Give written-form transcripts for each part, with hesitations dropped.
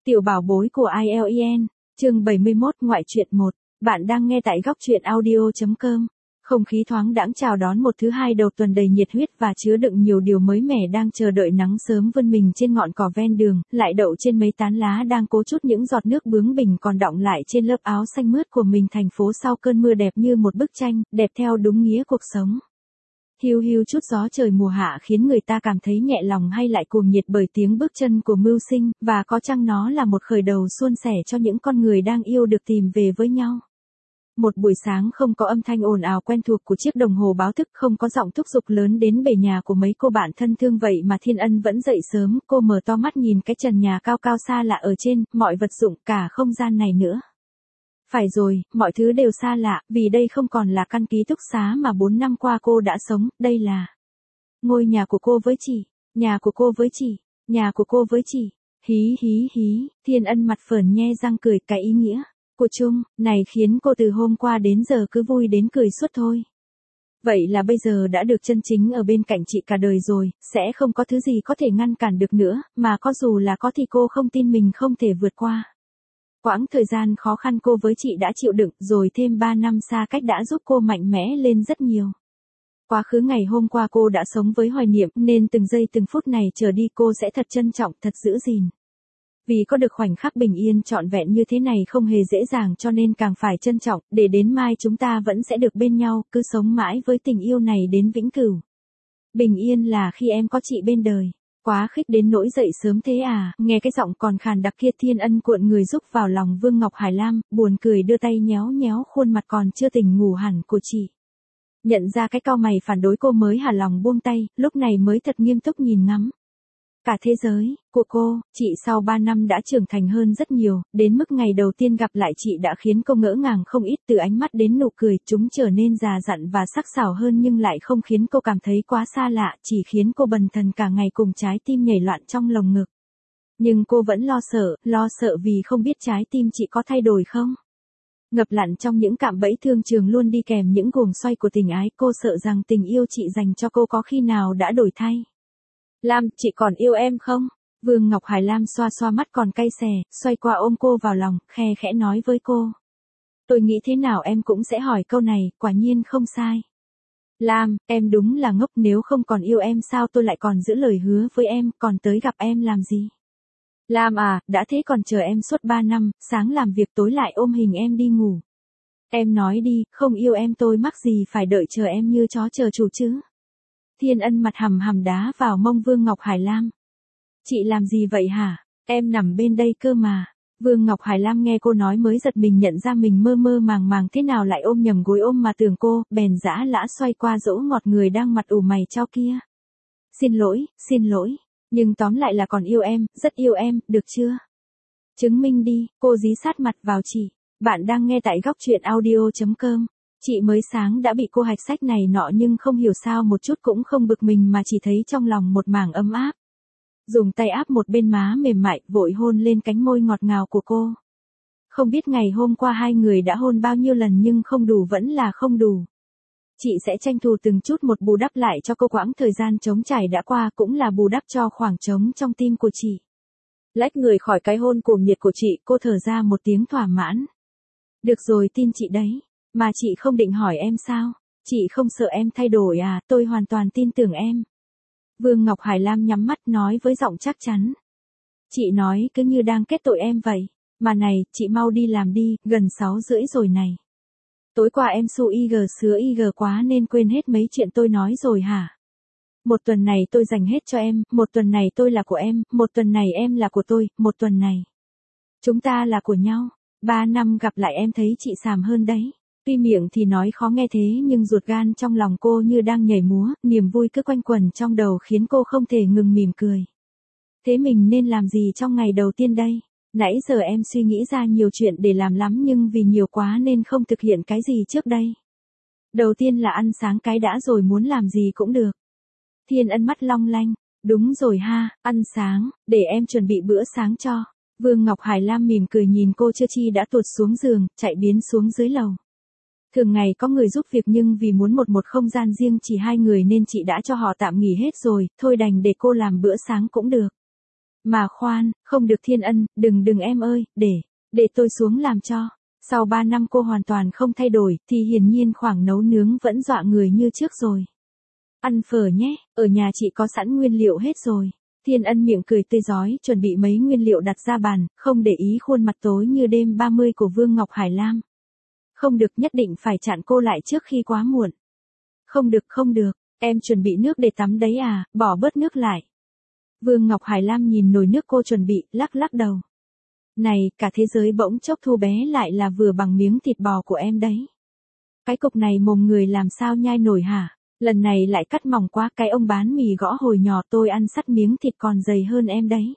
Tiểu bảo bối của IELTS, chương 71 ngoại truyện 1, bạn đang nghe tại góc truyện audio.com. Không khí thoáng đãng chào đón một thứ hai đầu tuần đầy nhiệt huyết và chứa đựng nhiều điều mới mẻ đang chờ đợi nắng sớm vươn mình trên ngọn cỏ ven đường, lại đậu trên mấy tán lá đang cố chút những giọt nước bướng bỉnh còn đọng lại trên lớp áo xanh mướt của mình. Thành phố sau cơn mưa đẹp như một bức tranh, đẹp theo đúng nghĩa cuộc sống. Hiu hiu chút gió trời mùa hạ khiến người ta cảm thấy nhẹ lòng hay lại cuồng nhiệt bởi tiếng bước chân của mưu sinh, và có chăng nó là một khởi đầu suôn sẻ cho những con người đang yêu được tìm về với nhau. Một buổi sáng không có âm thanh ồn ào quen thuộc của chiếc đồng hồ báo thức, không có giọng thúc giục lớn đến bề nhà của mấy cô bạn thân thương, vậy mà Thiên Ân vẫn dậy sớm. Cô mở to mắt nhìn cái trần nhà cao cao xa lạ ở trên, mọi vật dụng cả không gian này nữa. Phải rồi, mọi thứ đều xa lạ, vì đây không còn là căn ký túc xá mà 4 năm qua cô đã sống, đây là ngôi nhà của cô với chị, nhà của cô với chị, nhà của cô với chị. Hí hí hí, Thiên Ân mặt phởn nhe răng cười cái ý nghĩa của chung này khiến cô từ hôm qua đến giờ cứ vui đến cười suốt thôi. Vậy là bây giờ đã được chân chính ở bên cạnh chị cả đời rồi, sẽ không có thứ gì có thể ngăn cản được nữa, mà có dù là có thì cô không tin mình không thể vượt qua. Quãng thời gian khó khăn cô với chị đã chịu đựng, rồi thêm 3 năm xa cách đã giúp cô mạnh mẽ lên rất nhiều. Quá khứ ngày hôm qua cô đã sống với hoài niệm, nên từng giây từng phút này trở đi cô sẽ thật trân trọng, thật giữ gìn. Vì có được khoảnh khắc bình yên trọn vẹn như thế này không hề dễ dàng, cho nên càng phải trân trọng, để đến mai chúng ta vẫn sẽ được bên nhau, cứ sống mãi với tình yêu này đến vĩnh cửu. Bình yên là khi em có chị bên đời. Quá khích đến nỗi dậy sớm thế à, nghe cái giọng còn khàn đặc kia Thiên Ân cuộn người rúc vào lòng Vương Ngọc Hải Lam, buồn cười đưa tay nhéo nhéo khuôn mặt còn chưa tỉnh ngủ hẳn của chị. Nhận ra cái cau mày phản đối cô mới hả lòng buông tay, lúc này mới thật nghiêm túc nhìn ngắm cả thế giới của cô. Chị sau 3 năm đã trưởng thành hơn rất nhiều, đến mức ngày đầu tiên gặp lại chị đã khiến cô ngỡ ngàng không ít, từ ánh mắt đến nụ cười, chúng trở nên già dặn và sắc sảo hơn nhưng lại không khiến cô cảm thấy quá xa lạ, chỉ khiến cô bần thần cả ngày cùng trái tim nhảy loạn trong lồng ngực. Nhưng cô vẫn lo sợ vì không biết trái tim chị có thay đổi không. Ngập lặn trong những cạm bẫy thương trường luôn đi kèm những guồng xoay của tình ái, cô sợ rằng tình yêu chị dành cho cô có khi nào đã đổi thay. Lam, chị còn yêu em không? Vương Ngọc Hải Lam xoa xoa mắt còn cay xè, xoay qua ôm cô vào lòng, khe khẽ nói với cô. Tôi nghĩ thế nào em cũng sẽ hỏi câu này, quả nhiên không sai. Lam, em đúng là ngốc, nếu không còn yêu em sao tôi lại còn giữ lời hứa với em, còn tới gặp em làm gì? Lam à, đã thế còn chờ em suốt 3 năm, sáng làm việc tối lại ôm hình em đi ngủ. Em nói đi, không yêu em tôi mắc gì phải đợi chờ em như chó chờ chủ chứ? Thiên Ân mặt hầm hầm đá vào mông Vương Ngọc Hải Lam. Chị làm gì vậy hả? Em nằm bên đây cơ mà. Vương Ngọc Hải Lam nghe cô nói mới giật mình, nhận ra mình mơ mơ màng màng thế nào lại ôm nhầm gối ôm mà tưởng cô, bèn dã lã xoay qua dỗ ngọt người đang mặt ủ mày chau kia. Xin lỗi, nhưng tóm lại là còn yêu em, rất yêu em, được chưa? Chứng minh đi, cô dí sát mặt vào chị. Bạn đang nghe tại góc truyện audio.com. Chị mới sáng đã bị cô hạch sách này nọ nhưng không hiểu sao một chút cũng không bực mình mà chỉ thấy trong lòng một mảng ấm áp. Dùng tay áp một bên má mềm mại, vội hôn lên cánh môi ngọt ngào của cô. Không biết ngày hôm qua hai người đã hôn bao nhiêu lần nhưng không đủ vẫn là không đủ. Chị sẽ tranh thủ từng chút một bù đắp lại cho cô quãng thời gian trống trải đã qua, cũng là bù đắp cho khoảng trống trong tim của chị. Lách người khỏi cái hôn cuồng nhiệt của chị, cô thở ra một tiếng thỏa mãn. Được rồi, tin chị đấy. Mà chị không định hỏi em sao? Chị không sợ em thay đổi à, tôi hoàn toàn tin tưởng em. Vương Ngọc Hải Lam nhắm mắt nói với giọng chắc chắn. Chị nói cứ như đang kết tội em vậy. Mà này, chị mau đi làm đi, gần 6:30 rồi này. Tối qua em su IG sứa IG quá nên quên hết mấy chuyện tôi nói rồi hả? Một tuần này tôi dành hết cho em, một tuần này tôi là của em, một tuần này em là của tôi, một tuần này chúng ta là của nhau. 3 năm gặp lại em thấy chị xàm hơn đấy. Tuy miệng thì nói khó nghe thế nhưng ruột gan trong lòng cô như đang nhảy múa, niềm vui cứ quanh quẩn trong đầu khiến cô không thể ngừng mỉm cười. Thế mình nên làm gì trong ngày đầu tiên đây? Nãy giờ em suy nghĩ ra nhiều chuyện để làm lắm nhưng vì nhiều quá nên không thực hiện cái gì trước đây. Đầu tiên là ăn sáng cái đã rồi muốn làm gì cũng được. Thiên Ân mắt long lanh. Đúng rồi ha, ăn sáng, để em chuẩn bị bữa sáng cho. Vương Ngọc Hải Lam mỉm cười nhìn cô, chưa chi đã tuột xuống giường, chạy biến xuống dưới lầu. Thường ngày có người giúp việc nhưng vì muốn một không gian riêng chỉ hai người nên chị đã cho họ tạm nghỉ hết rồi, thôi đành để cô làm bữa sáng cũng được. Mà khoan, không được Thiên Ân, đừng em ơi, để tôi xuống làm cho. Sau 3 năm cô hoàn toàn không thay đổi, thì hiển nhiên khoảng nấu nướng vẫn dọa người như trước rồi. Ăn phở nhé, ở nhà chị có sẵn nguyên liệu hết rồi. Thiên Ân miệng cười tươi rói, chuẩn bị mấy nguyên liệu đặt ra bàn, không để ý khuôn mặt tối như đêm 30 của Vương Ngọc Hải Lam. Không được, nhất định phải chặn cô lại trước khi quá muộn. Không được, em chuẩn bị nước để tắm đấy à, bỏ bớt nước lại. Vương Ngọc Hải Lam nhìn nồi nước cô chuẩn bị, lắc đầu. Này, cả thế giới bỗng chốc thu bé lại là vừa bằng miếng thịt bò của em đấy. Cái cục này mồm người làm sao nhai nổi hả? Lần này lại cắt mỏng quá, cái ông bán mì gõ hồi nhỏ tôi ăn sắt miếng thịt còn dày hơn em đấy.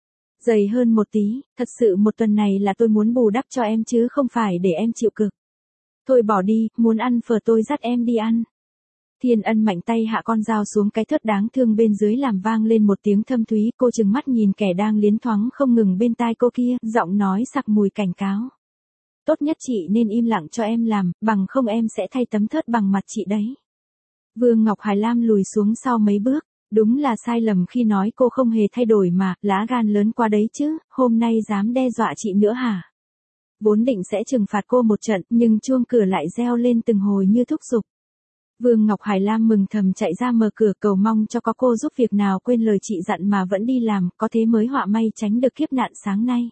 Dày hơn một tí, thật sự một tuần này là tôi muốn bù đắp cho em chứ không phải để em chịu cực. Thôi bỏ đi, muốn ăn phở tôi dắt em đi ăn. Thiên Ân mạnh tay hạ con dao xuống cái thớt đáng thương bên dưới làm vang lên một tiếng thâm thúy, cô trừng mắt nhìn kẻ đang liến thoáng không ngừng bên tai cô kia, giọng nói sặc mùi cảnh cáo. Tốt nhất chị nên im lặng cho em làm, bằng không em sẽ thay tấm thớt bằng mặt chị đấy. Vương Ngọc Hải Lam lùi xuống sau mấy bước, đúng là sai lầm khi nói cô không hề thay đổi mà, lá gan lớn quá đấy chứ, hôm nay dám đe dọa chị nữa hả? Vốn định sẽ trừng phạt cô một trận, nhưng chuông cửa lại reo lên từng hồi như thúc giục. Vương Ngọc Hải Lam mừng thầm chạy ra mở cửa cầu mong cho có cô giúp việc nào quên lời chị dặn mà vẫn đi làm, có thế mới họa may tránh được kiếp nạn sáng nay.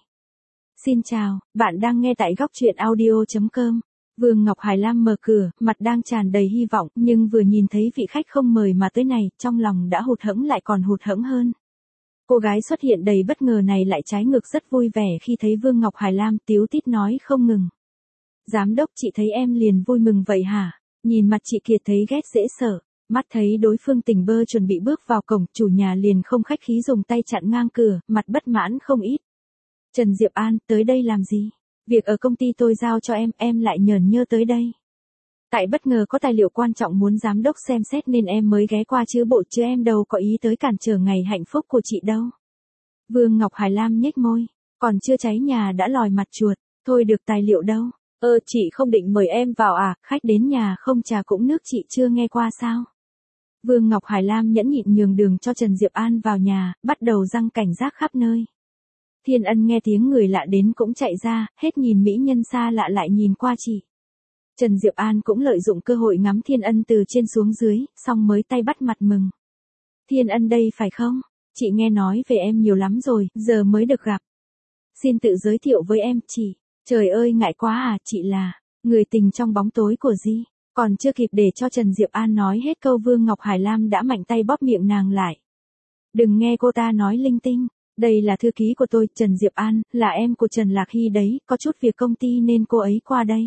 Xin chào, bạn đang nghe tại góc truyện audio.com. Vương Ngọc Hải Lam mở cửa, mặt đang tràn đầy hy vọng, nhưng vừa nhìn thấy vị khách không mời mà tới này, trong lòng đã hụt hẫng lại còn hụt hẫng hơn. Cô gái xuất hiện đầy bất ngờ này lại trái ngược rất vui vẻ khi thấy Vương Ngọc Hải Lam tíu tít nói không ngừng. Giám đốc, chị thấy em liền vui mừng vậy hả? Nhìn mặt chị Kiệt thấy ghét dễ sợ, mắt thấy đối phương tỉnh bơ chuẩn bị bước vào cổng, chủ nhà liền không khách khí dùng tay chặn ngang cửa, mặt bất mãn không ít. Trần Diệp An, tới đây làm gì? Việc ở công ty tôi giao cho em lại nhờn nhơ tới đây. Tại bất ngờ có tài liệu quan trọng muốn giám đốc xem xét nên em mới ghé qua chứ bộ chứ em đâu có ý tới cản trở ngày hạnh phúc của chị đâu. Vương Ngọc Hải Lam nhếch môi, còn chưa cháy nhà đã lòi mặt chuột, thôi được tài liệu đâu. Chị không định mời em vào à, khách đến nhà không trà cũng nước chị chưa nghe qua sao? Vương Ngọc Hải Lam nhẫn nhịn nhường đường cho Trần Diệp An vào nhà, bắt đầu giăng cảnh giác khắp nơi. Thiên Ân nghe tiếng người lạ đến cũng chạy ra, hết nhìn mỹ nhân xa lạ lại nhìn qua chị. Trần Diệp An cũng lợi dụng cơ hội ngắm Thiên Ân từ trên xuống dưới, xong mới tay bắt mặt mừng. Thiên Ân đây phải không? Chị nghe nói về em nhiều lắm rồi, giờ mới được gặp. Xin tự giới thiệu với em, chị. Trời ơi ngại quá à, chị là người tình trong bóng tối của Di. Còn chưa kịp để cho Trần Diệp An nói hết câu Vương Ngọc Hải Lam đã mạnh tay bóp miệng nàng lại. Đừng nghe cô ta nói linh tinh. Đây là thư ký của tôi, Trần Diệp An, là em của Trần Lạc Hy đấy, có chút việc công ty nên cô ấy qua đây.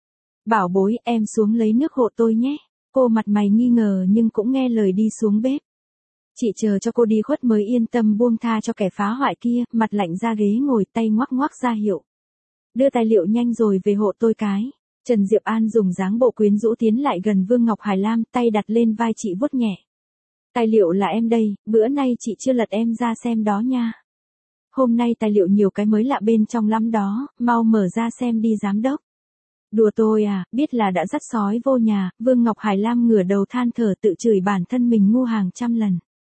Bảo bối, em xuống lấy nước hộ tôi nhé. Cô mặt mày nghi ngờ nhưng cũng nghe lời đi xuống bếp. Chị chờ cho cô đi khuất mới yên tâm buông tha cho kẻ phá hoại kia, mặt lạnh ra ghế ngồi tay ngoắc ngoắc ra hiệu. Đưa tài liệu nhanh rồi về hộ tôi cái. Trần Diệp An dùng dáng bộ quyến rũ tiến lại gần Vương Ngọc Hải Lam, tay đặt lên vai chị vuốt nhẹ. Tài liệu là em đây, bữa nay chị chưa lật em ra xem đó nha. Hôm nay tài liệu nhiều cái mới lạ bên trong lắm đó, mau mở ra xem đi giám đốc. Đùa tôi à, biết là đã dắt sói vô nhà, Vương Ngọc Hải Lam ngửa đầu than thở tự chửi bản thân mình ngu hàng trăm lần.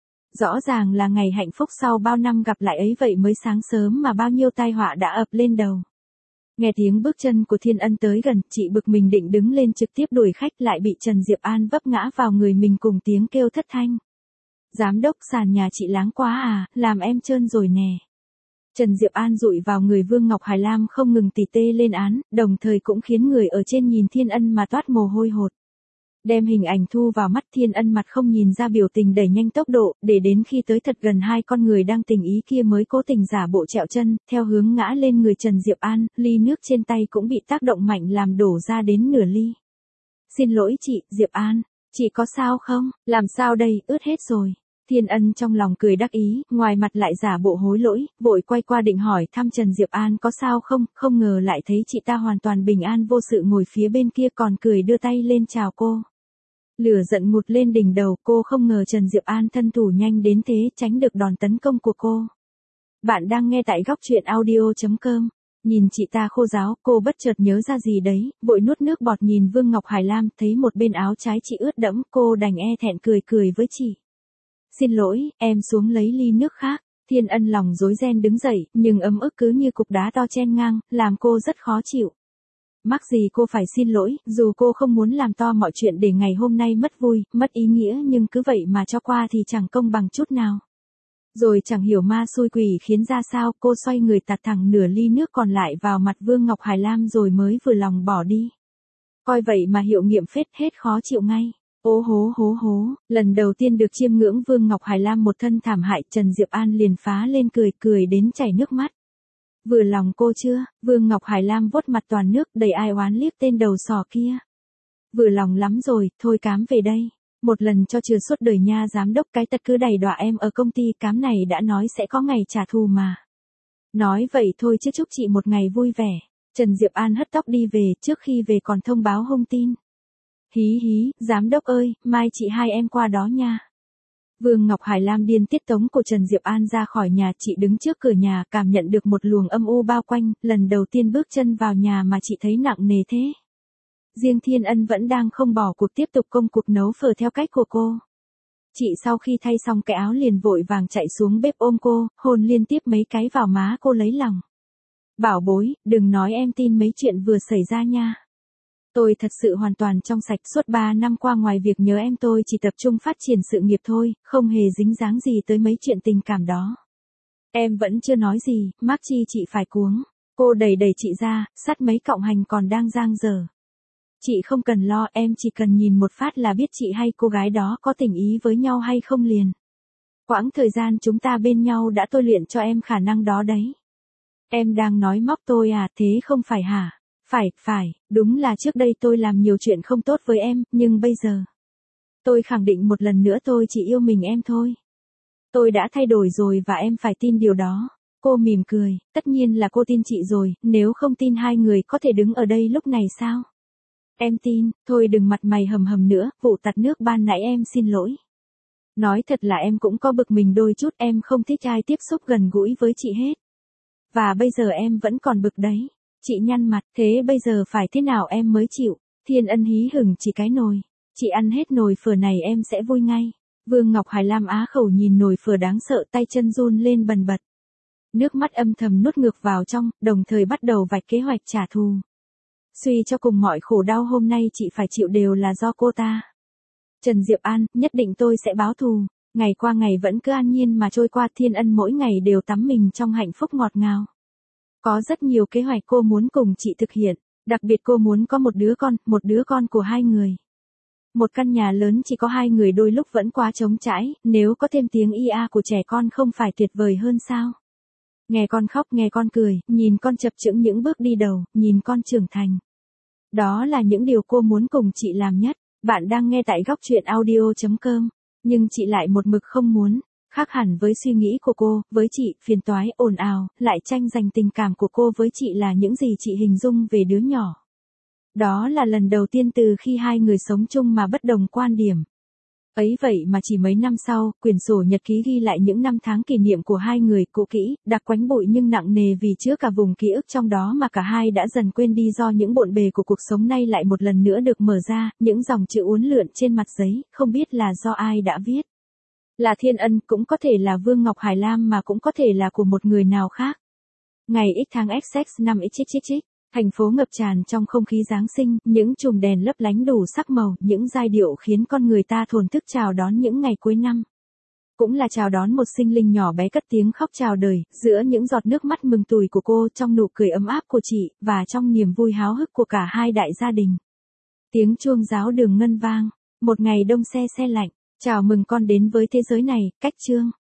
Rõ ràng là ngày hạnh phúc sau bao năm gặp lại ấy vậy mới sáng sớm mà bao nhiêu tai họa đã ập lên đầu. Nghe tiếng bước chân của Thiên Ân tới gần, chị bực mình định đứng lên trực tiếp đuổi khách lại bị Trần Diệp An vấp ngã vào người mình cùng tiếng kêu thất thanh. Giám đốc, sàn nhà chị láng quá à, làm em trơn rồi nè. Trần Diệp An dụi vào người Vương Ngọc Hải Lam không ngừng tỉ tê lên án, đồng thời cũng khiến người ở trên nhìn Thiên Ân mà toát mồ hôi hột. Đem hình ảnh thu vào mắt, Thiên Ân mặt không nhìn ra biểu tình đẩy nhanh tốc độ, để đến khi tới thật gần hai con người đang tình ý kia mới cố tình giả bộ trẹo chân, theo hướng ngã lên người Trần Diệp An, ly nước trên tay cũng bị tác động mạnh làm đổ ra đến nửa ly. Xin lỗi chị, Diệp An, chị có sao không? Làm sao đây, ướt hết rồi. Thiên Ân trong lòng cười đắc ý, ngoài mặt lại giả bộ hối lỗi, vội quay qua định hỏi thăm Trần Diệp An có sao không, không ngờ lại thấy chị ta hoàn toàn bình an vô sự ngồi phía bên kia còn cười đưa tay lên chào cô. Lửa giận ngụt lên đỉnh đầu, cô không ngờ Trần Diệp An thân thủ nhanh đến thế, tránh được đòn tấn công của cô. Bạn đang nghe tại góc truyện audio.com. Nhìn chị ta khô ráo, cô bất chợt nhớ ra gì đấy, vội nuốt nước bọt nhìn Vương Ngọc Hải Lam, thấy một bên áo trái chị ướt đẫm, cô đành e thẹn cười với chị. Xin lỗi, em xuống lấy ly nước khác. Thiên Ân lòng rối ren đứng dậy, nhưng ấm ức cứ như cục đá to chen ngang, làm cô rất khó chịu. Mắc gì cô phải xin lỗi, dù cô không muốn làm to mọi chuyện để ngày hôm nay mất vui, mất ý nghĩa nhưng cứ vậy mà cho qua thì chẳng công bằng chút nào. Rồi chẳng hiểu ma xui quỷ khiến ra sao, cô xoay người tạt thẳng nửa ly nước còn lại vào mặt Vương Ngọc Hải Lam rồi mới vừa lòng bỏ đi. Coi vậy mà hiệu nghiệm phết, hết khó chịu ngay. Ố hố hố hố, lần đầu tiên được chiêm ngưỡng Vương Ngọc Hải Lam một thân thảm hại, Trần Diệp An liền phá lên cười đến chảy nước mắt. Vừa lòng cô chưa? Vương Ngọc Hải Lam vuốt mặt toàn nước, đầy ai oán liếc tên đầu sò kia. Vừa lòng lắm rồi, thôi cám về đây. Một lần cho chừa suốt đời nha, giám đốc cái tật cứ đầy đọa em ở công ty, cám này đã nói sẽ có ngày trả thù mà. Nói vậy thôi chứ chúc chị một ngày vui vẻ. Trần Diệp An hất tóc đi về, trước khi về còn thông báo hông tin. Hí hí, giám đốc ơi, mai chị hai em qua đó nha. Vương Ngọc Hải Lam điên tiết tống của Trần Diệp An ra khỏi nhà, chị đứng trước cửa nhà cảm nhận được một luồng âm u bao quanh, lần đầu tiên bước chân vào nhà mà chị thấy nặng nề thế. Riêng Thiên Ân vẫn đang không bỏ cuộc tiếp tục công cuộc nấu phở theo cách của cô. Chị sau khi thay xong cái áo liền vội vàng chạy xuống bếp ôm cô, hôn liên tiếp mấy cái vào má cô lấy lòng. Bảo bối, đừng nói em tin mấy chuyện vừa xảy ra nha. Tôi thật sự hoàn toàn trong sạch, suốt 3 năm qua ngoài việc nhớ em tôi chỉ tập trung phát triển sự nghiệp thôi, không hề dính dáng gì tới mấy chuyện tình cảm đó. Em vẫn chưa nói gì, mắc chi chị phải cuống. Cô đẩy chị ra, sắt mấy cọng hành còn đang dang dở. Chị không cần lo, em chỉ cần nhìn một phát là biết chị hay cô gái đó có tình ý với nhau hay không liền. Quãng thời gian chúng ta bên nhau đã tôi luyện cho em khả năng đó đấy. Em đang nói móc tôi à, thế không phải hả? Phải, đúng là trước đây tôi làm nhiều chuyện không tốt với em, nhưng bây giờ tôi khẳng định một lần nữa tôi chỉ yêu mình em thôi. Tôi đã thay đổi rồi và em phải tin điều đó. Cô mỉm cười, tất nhiên là cô tin chị rồi, nếu không tin hai người có thể đứng ở đây lúc này sao? Em tin, thôi đừng mặt mày hầm hầm nữa, vụ tạt nước ban nãy em xin lỗi. Nói thật là em cũng có bực mình đôi chút, em không thích ai tiếp xúc gần gũi với chị hết. Và bây giờ em vẫn còn bực đấy. Chị nhăn mặt, thế bây giờ phải thế nào em mới chịu? Thiên Ân hí hửng chỉ cái nồi. Chị ăn hết nồi phở này em sẽ vui ngay. Vương Ngọc Hải Lam á khẩu nhìn nồi phở đáng sợ, tay chân run lên bần bật. Nước mắt âm thầm nuốt ngược vào trong, đồng thời bắt đầu vạch kế hoạch trả thù. Suy cho cùng mọi khổ đau hôm nay chị phải chịu đều là do cô ta. Trần Diệp An, nhất định tôi sẽ báo thù. Ngày qua ngày vẫn cứ an nhiên mà trôi qua, Thiên Ân mỗi ngày đều tắm mình trong hạnh phúc ngọt ngào. Có rất nhiều kế hoạch cô muốn cùng chị thực hiện, đặc biệt cô muốn có một đứa con của hai người. Một căn nhà lớn chỉ có hai người đôi lúc vẫn quá trống trải, nếu có thêm tiếng ia của trẻ con không phải tuyệt vời hơn sao? Nghe con khóc, nghe con cười, nhìn con chập chững những bước đi đầu, nhìn con trưởng thành. Đó là những điều cô muốn cùng chị làm nhất. Bạn đang nghe tại góc truyện audio.com. Nhưng chị lại một mực không muốn. Khác hẳn với suy nghĩ của cô, với chị, phiền toái, ồn ào, lại tranh giành tình cảm của cô với chị là những gì chị hình dung về đứa nhỏ. Đó là lần đầu tiên từ khi hai người sống chung mà bất đồng quan điểm. Ấy vậy mà chỉ mấy năm sau, quyển sổ nhật ký ghi lại những năm tháng kỷ niệm của hai người, cũ kỹ, đặc quánh bụi nhưng nặng nề vì chứa cả vùng ký ức trong đó mà cả hai đã dần quên đi do những bộn bề của cuộc sống nay lại một lần nữa được mở ra, những dòng chữ uốn lượn trên mặt giấy, không biết là do ai đã viết. Là Thiên Ân, cũng có thể là Vương Ngọc Hải Lam mà cũng có thể là của một người nào khác. Ngày X tháng XX năm XX. Thành phố ngập tràn trong không khí Giáng sinh, những chùm đèn lấp lánh đủ sắc màu, những giai điệu khiến con người ta thổn thức chào đón những ngày cuối năm. Cũng là chào đón một sinh linh nhỏ bé cất tiếng khóc chào đời, giữa những giọt nước mắt mừng tủi của cô, trong nụ cười ấm áp của chị, và trong niềm vui háo hức của cả hai đại gia đình. Tiếng chuông giáo đường ngân vang, một ngày đông se lạnh, chào mừng con đến với thế giới này, cách chương.